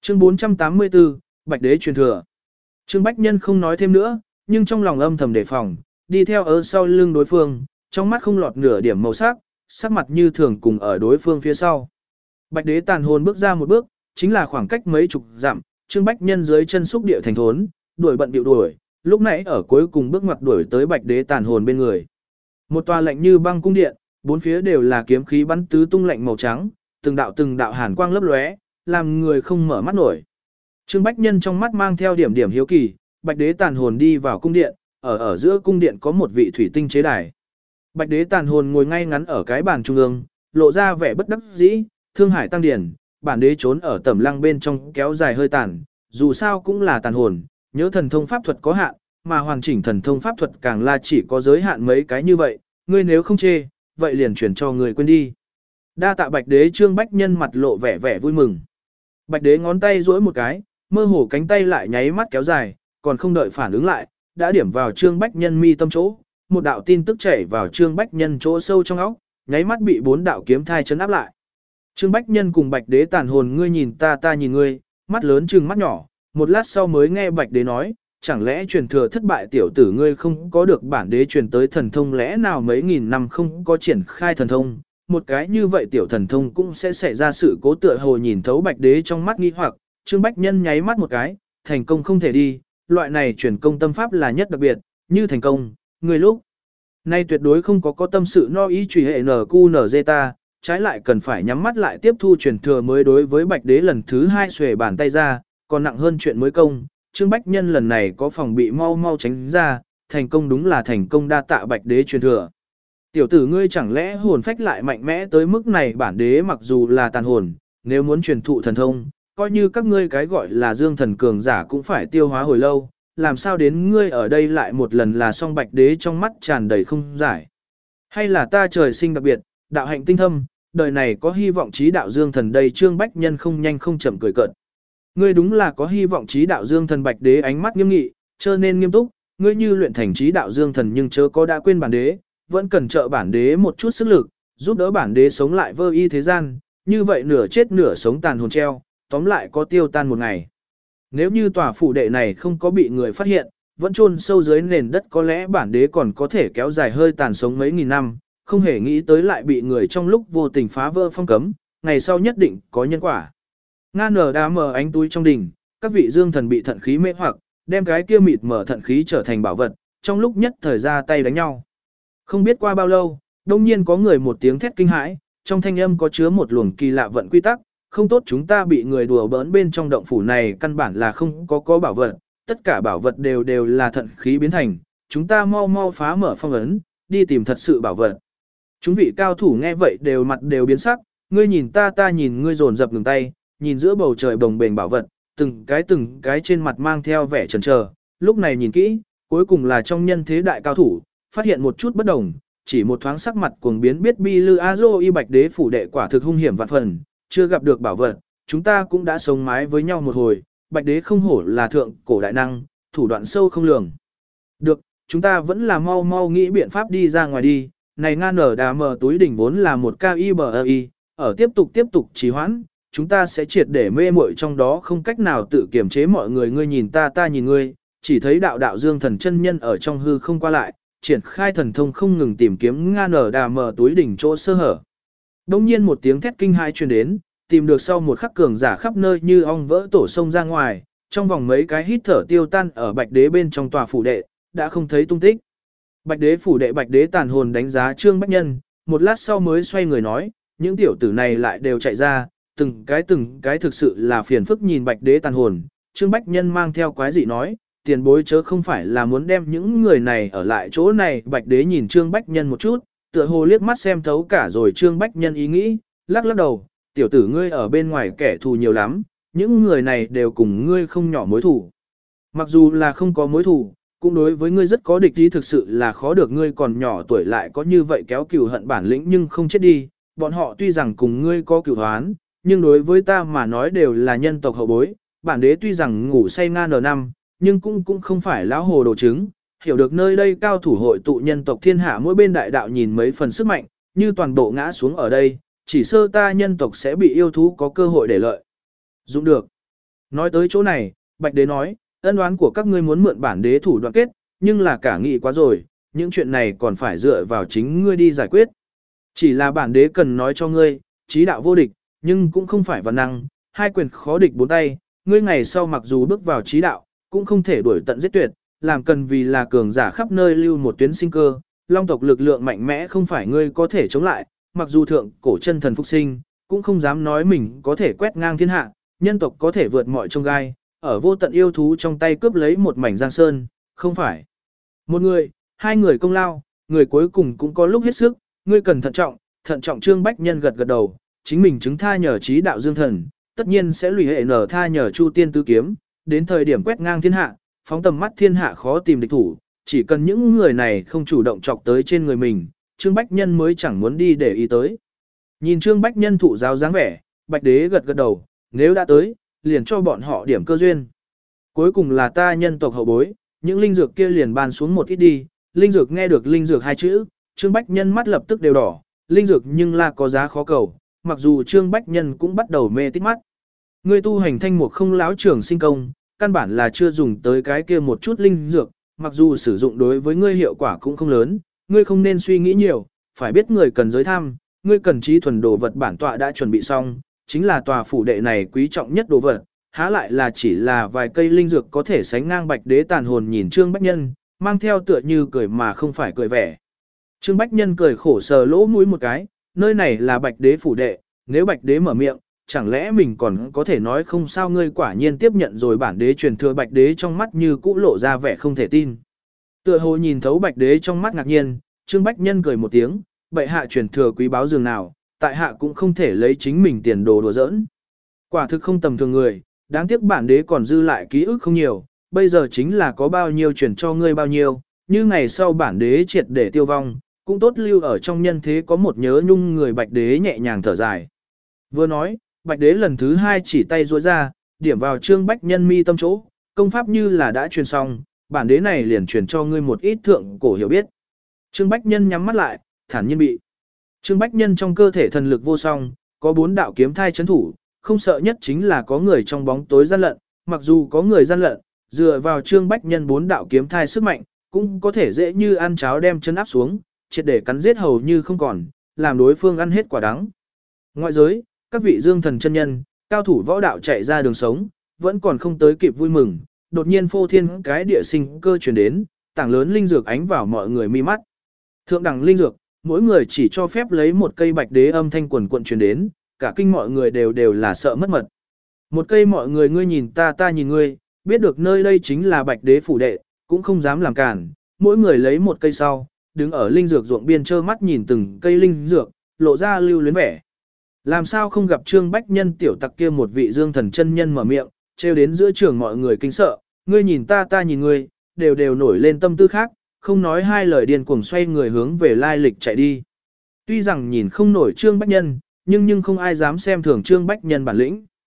Chương 484, Bạch Đế truyền thừa. Trương Bách Nhân không nói thêm nữa, nhưng trong lòng âm thầm đề phòng, đi theo ở sau lưng đối phương, trong mắt không lọt nửa điểm màu sắc, sắc mặt như thường cùng ở đối phương phía sau. Bạch Đế tàn hồn bước ra một bước, chính là khoảng cách mấy chục dặm, Trương Bách Nhân dưới chân xúc địa thành thốn, đuổi bận bịu đuổi, lúc nãy ở cuối cùng bước ngoặt đuổi tới Bạch Đế tàn hồn bên người. Một tòa lạnh như băng cung điện, bốn phía đều là kiếm khí bắn tứ tung lạnh màu trắng, từng đạo hàn quang lấp lóe, làm người không mở mắt nổi. Trương Bách Nhân trong mắt mang theo điểm điểm hiếu kỳ, Bạch Đế tàn hồn đi vào cung điện, ở giữa cung điện có một vị thủy tinh chế đài. Bạch Đế tàn hồn ngồi ngay ngắn ở cái bàn trung ương, lộ ra vẻ bất đắc dĩ, thương hải tăng điển, bản đế trốn ở tẩm lăng bên trong kéo dài hơi tàn, dù sao cũng là tàn hồn, nhớ thần thông pháp thuật có hạn, mà hoàn chỉnh thần thông pháp thuật càng là chỉ có giới hạn mấy cái như vậy, ngươi nếu không chê, vậy liền chuyển cho người quên đi. Đa tạ Bạch Đế. Trương Bách Nhân mặt lộ vẻ vui mừng. Bạch Đế ngón tay duỗi một cái, mơ hồ cánh tay lại nháy mắt kéo dài, còn không đợi phản ứng lại, đã điểm vào Trương Bách Nhân mi tâm chỗ, một đạo tin tức chảy vào Trương Bách Nhân chỗ sâu trong óc, nháy mắt bị bốn đạo kiếm thai chấn áp lại. Trương Bách Nhân cùng Bạch Đế tàn hồn ngươi nhìn ta ta nhìn ngươi, mắt lớn trừng mắt nhỏ, một lát sau mới nghe Bạch Đế nói, chẳng lẽ truyền thừa thất bại tiểu tử ngươi không có được bản đế truyền tới thần thông lẽ nào mấy nghìn năm không có triển khai thần thông, một cái như vậy tiểu thần thông cũng sẽ xảy ra sự cố tựa hồ nhìn thấu Bạch Đế trong mắt nghi hoặc, Trương Bách Nhân nháy mắt một cái, thành công không thể đi, loại này truyền công tâm pháp là nhất đặc biệt, như thành công, người lúc nay tuyệt đối không có tâm sự no ý truy hệ NQNZ, trái lại cần phải nhắm mắt lại tiếp thu truyền thừa mới đối với Bạch Đế lần thứ hai xuề bàn tay ra, còn nặng hơn chuyện mới công, Trương Bách Nhân lần này có phòng bị mau tránh ra, thành công đúng là thành công đa tạ Bạch Đế truyền thừa. Tiểu tử ngươi chẳng lẽ hồn phách lại mạnh mẽ tới mức này bản đế mặc dù là tàn hồn, nếu muốn truyền thụ thần thông, coi như các ngươi cái gọi là dương thần cường giả cũng phải tiêu hóa hồi lâu, làm sao đến ngươi ở đây lại một lần là song Bạch Đế trong mắt tràn đầy không giải. Hay là ta trời sinh đặc biệt, đạo hạnh tinh thâm, đời này có hy vọng trí đạo dương thần đây. Trương Bách Nhân không nhanh không chậm cười cợt. Ngươi đúng là có hy vọng trí đạo dương thần. Bạch Đế ánh mắt nghiêm nghị, trở nên nghiêm túc, ngươi như luyện thành trí đạo dương thần nhưng chớ có đã quên bản đế, vẫn cần trợ bản đế một chút sức lực, giúp đỡ bản đế sống lại vơ y thế gian, như vậy nửa chết nửa sống tàn hồn treo, tóm lại có tiêu tan một ngày. Nếu như tòa phủ đệ này không có bị người phát hiện, vẫn chôn sâu dưới nền đất có lẽ bản đế còn có thể kéo dài hơi tàn sống mấy nghìn năm, không hề nghĩ tới lại bị người trong lúc vô tình phá vỡ phong cấm, ngày sau nhất định có nhân quả. Nga nở đá mờ ánh túi trong đỉnh, các vị dương thần bị thận khí mê hoặc, đem cái kia mịt mở thận khí trở thành bảo vật, trong lúc nhất thời ra tay đánh nhau. Không biết qua bao lâu, đông nhiên có người một tiếng thét kinh hãi, trong thanh âm có chứa một luồng kỳ lạ vận quy tắc, không tốt chúng ta bị người đùa bỡn bên trong động phủ này căn bản là không có bảo vật, tất cả bảo vật đều là thận khí biến thành, chúng ta mau phá mở phong ấn, đi tìm thật sự bảo vật. Chúng vị cao thủ nghe vậy đều mặt đều biến sắc, ngươi nhìn ta nhìn ngươi dồn dập ngừng tay, nhìn giữa bầu trời bồng bềnh bảo vật, từng cái trên mặt mang theo vẻ chần chờ, lúc này nhìn kỹ, cuối cùng là trong nhân thế đại cao thủ, phát hiện một chút bất đồng, chỉ một thoáng sắc mặt cuồng biến biết bi lư azo y Bạch Đế phủ đệ quả thực hung hiểm vạn phần, chưa gặp được bảo vật, chúng ta cũng đã sống mái với nhau một hồi, Bạch Đế không hổ là thượng cổ đại năng, thủ đoạn sâu không lường. Được, chúng ta vẫn là mau nghĩ biện pháp đi ra ngoài đi, này nga nở đà mờ túi đỉnh vốn là một KIBI, ở tiếp tục trì hoãn, chúng ta sẽ triệt để mê muội trong đó không cách nào tự kiểm chế mọi người ngươi nhìn ta nhìn ngươi, chỉ thấy đạo dương thần chân nhân ở trong hư không qua lại, triển khai thần thông không ngừng tìm kiếm nga nở đà mờ túi đỉnh chỗ sơ hở. Đông nhiên một tiếng thét kinh hai truyền đến, tìm được sau một khắc cường giả khắp nơi như ong vỡ tổ sông ra ngoài, trong vòng mấy cái hít thở tiêu tan ở Bạch Đế bên trong tòa phủ đệ, đã không thấy tung tích. Bạch Đế phủ đệ Bạch Đế tàn hồn đánh giá Trương Bách Nhân, một lát sau mới xoay người nói, những tiểu tử này lại đều chạy ra, từng cái thực sự là phiền phức nhìn Bạch Đế tàn hồn. Trương Bách Nhân mang theo quái dị nói, tiền bối chớ không phải là muốn đem những người này ở lại chỗ này. Bạch Đế nhìn Trương Bách Nhân một chút, tựa hồ liếc mắt xem thấu cả rồi Trương Bách Nhân ý nghĩ, lắc đầu, tiểu tử ngươi ở bên ngoài kẻ thù nhiều lắm, những người này đều cùng ngươi không nhỏ mối thù. Mặc dù là không có mối thù, cũng đối với ngươi rất có địch ý, thực sự là khó được ngươi còn nhỏ tuổi lại có như vậy kéo cừu hận bản lĩnh nhưng không chết đi, bọn họ tuy rằng cùng ngươi có cừu hoán, nhưng đối với ta mà nói đều là nhân tộc hậu bối, bản đế tuy rằng ngủ say nga n5, nhưng cũng không phải lão hồ đồ trứng, hiểu được nơi đây cao thủ hội tụ nhân tộc thiên hạ mỗi bên đại đạo nhìn mấy phần sức mạnh, như toàn bộ ngã xuống ở đây, chỉ sơ ta nhân tộc sẽ bị yêu thú có cơ hội để lợi. Dụng được. Nói tới chỗ này, Bạch Đế nói, ân oán của các ngươi muốn mượn bản đế thủ đoạn kết, nhưng là cả nghị quá rồi, những chuyện này còn phải dựa vào chính ngươi đi giải quyết. Chỉ là bản đế cần nói cho ngươi, trí đạo vô địch, nhưng cũng không phải văn năng, hai quyền khó địch bốn tay, ngươi ngày sau mặc dù bước vào trí đạo, cũng không thể đuổi tận giết tuyệt, làm cần vì là cường giả khắp nơi lưu một tuyến sinh cơ, long tộc lực lượng mạnh mẽ không phải ngươi có thể chống lại, mặc dù thượng cổ chân thần phục sinh, cũng không dám nói mình có thể quét ngang thiên hạ, nhân tộc có thể vượt mọi chông gai, ở vô tận yêu thú trong tay cướp lấy một mảnh giang sơn, không phải một người, hai người công lao, người cuối cùng cũng có lúc hết sức, ngươi cần thận trọng Trương Bách Nhân gật gật đầu, chính mình chứng tha nhờ trí đạo dương thần, tất nhiên sẽ lùi hệ nở tha nhờ Chu Tiên tứ kiếm, đến thời điểm quét ngang thiên hạ, phóng tầm mắt thiên hạ khó tìm địch thủ, chỉ cần những người này không chủ động chọc tới trên người mình, Trương Bách Nhân mới chẳng muốn đi để ý tới. Nhìn Trương Bách Nhân thụ giáo dáng vẻ, Bạch Đế gật gật đầu, nếu đã tới, liền cho bọn họ điểm cơ duyên. Cuối cùng là ta nhân tộc hậu bối, những linh dược kia liền ban xuống một ít đi, linh dược nghe được linh dược hai chữ, Trương Bách Nhân mắt lập tức đều đỏ, linh dược nhưng là có giá khó cầu, mặc dù Trương Bách Nhân cũng bắt đầu mê tít mắt. Ngươi tu hành thanh mục không láo trưởng sinh công, căn bản là chưa dùng tới cái kia một chút linh dược, mặc dù sử dụng đối với ngươi hiệu quả cũng không lớn, ngươi không nên suy nghĩ nhiều, phải biết người cần giới tham, ngươi cần trí thuần đồ vật bản tọa đã chuẩn bị xong, chính là tòa phủ đệ này quý trọng nhất đồ vật, há lại là chỉ là vài cây linh dược có thể sánh ngang Bạch Đế tàn hồn nhìn Trương Bách Nhân, mang theo tựa như cười mà không phải cười vẻ. Trương Bách Nhân cười khổ sờ lỗ mũi một cái, nơi này là Bạch Đế phủ đệ, nếu Bạch Đế mở miệng, chẳng lẽ mình còn có thể nói không sao, ngươi quả nhiên tiếp nhận rồi bản đế truyền thừa. Bạch Đế trong mắt như cũ lộ ra vẻ không thể tin. Tựa hồ nhìn thấu Bạch Đế trong mắt ngạc nhiên, Trương Bách Nhân cười một tiếng, bệ hạ truyền thừa quý báu dường nào, tại hạ cũng không thể lấy chính mình tiền đồ đùa giỡn. Quả thực không tầm thường người, đáng tiếc bản đế còn dư lại ký ức không nhiều, bây giờ chính là có bao nhiêu truyền cho ngươi bao nhiêu, như ngày sau bản đế triệt để tiêu vong, cũng tốt lưu ở trong nhân thế có một nhớ nhung người. Bạch Đế nhẹ nhàng thở dài. Vừa nói, Bạch Đế lần thứ hai chỉ tay duỗi ra, điểm vào Trương Bách Nhân mi tâm chỗ, công pháp như là đã truyền xong, bản đế này liền truyền cho ngươi một ít thượng cổ hiểu biết. Trương Bách Nhân nhắm mắt lại, thản nhiên bị. Trương Bách Nhân trong cơ thể thần lực vô song, có 4 đạo kiếm thai chấn thủ, không sợ nhất chính là có người trong bóng tối gian lận, mặc dù có người gian lận, dựa vào Trương Bách Nhân 4 đạo kiếm thai sức mạnh, cũng có thể dễ như ăn cháo đem chân áp xuống, triệt để cắn giết hầu như không còn, làm đối phương ăn hết quả đắng. Ngoại giới, các vị dương thần chân nhân, cao thủ võ đạo chạy ra đường sống, vẫn còn không tới kịp vui mừng, đột nhiên phô thiên cái địa sinh cơ truyền đến, tảng lớn linh dược ánh vào mọi người mi mắt. Thượng đẳng linh dược, mỗi người chỉ cho phép lấy một cây. Bạch Đế âm thanh quần quận truyền đến, cả kinh mọi người đều là sợ mất mật. Một cây, mọi người ngươi nhìn ta, ta nhìn ngươi, biết được nơi đây chính là Bạch Đế phủ đệ, cũng không dám làm cản, mỗi người lấy một cây sau, đứng ở linh dược ruộng biên trơ mắt nhìn từng cây linh dược, lộ ra lưu luyến vẻ. Làm sao không gặp Trương Bách Nhân tiểu tặc kia một vị dương thần chân nhân mở miệng, trêu đến giữa trường mọi người kinh sợ, ngươi nhìn ta, ta nhìn ngươi, đều nổi lên tâm tư khác, không nói hai lời điên cuồng xoay người hướng về lai lịch chạy đi. Tuy rằng nhìn không nổi Trương Bách Nhân, nhưng không ai dám xem thường Trương Bách Nhân bản lĩnh.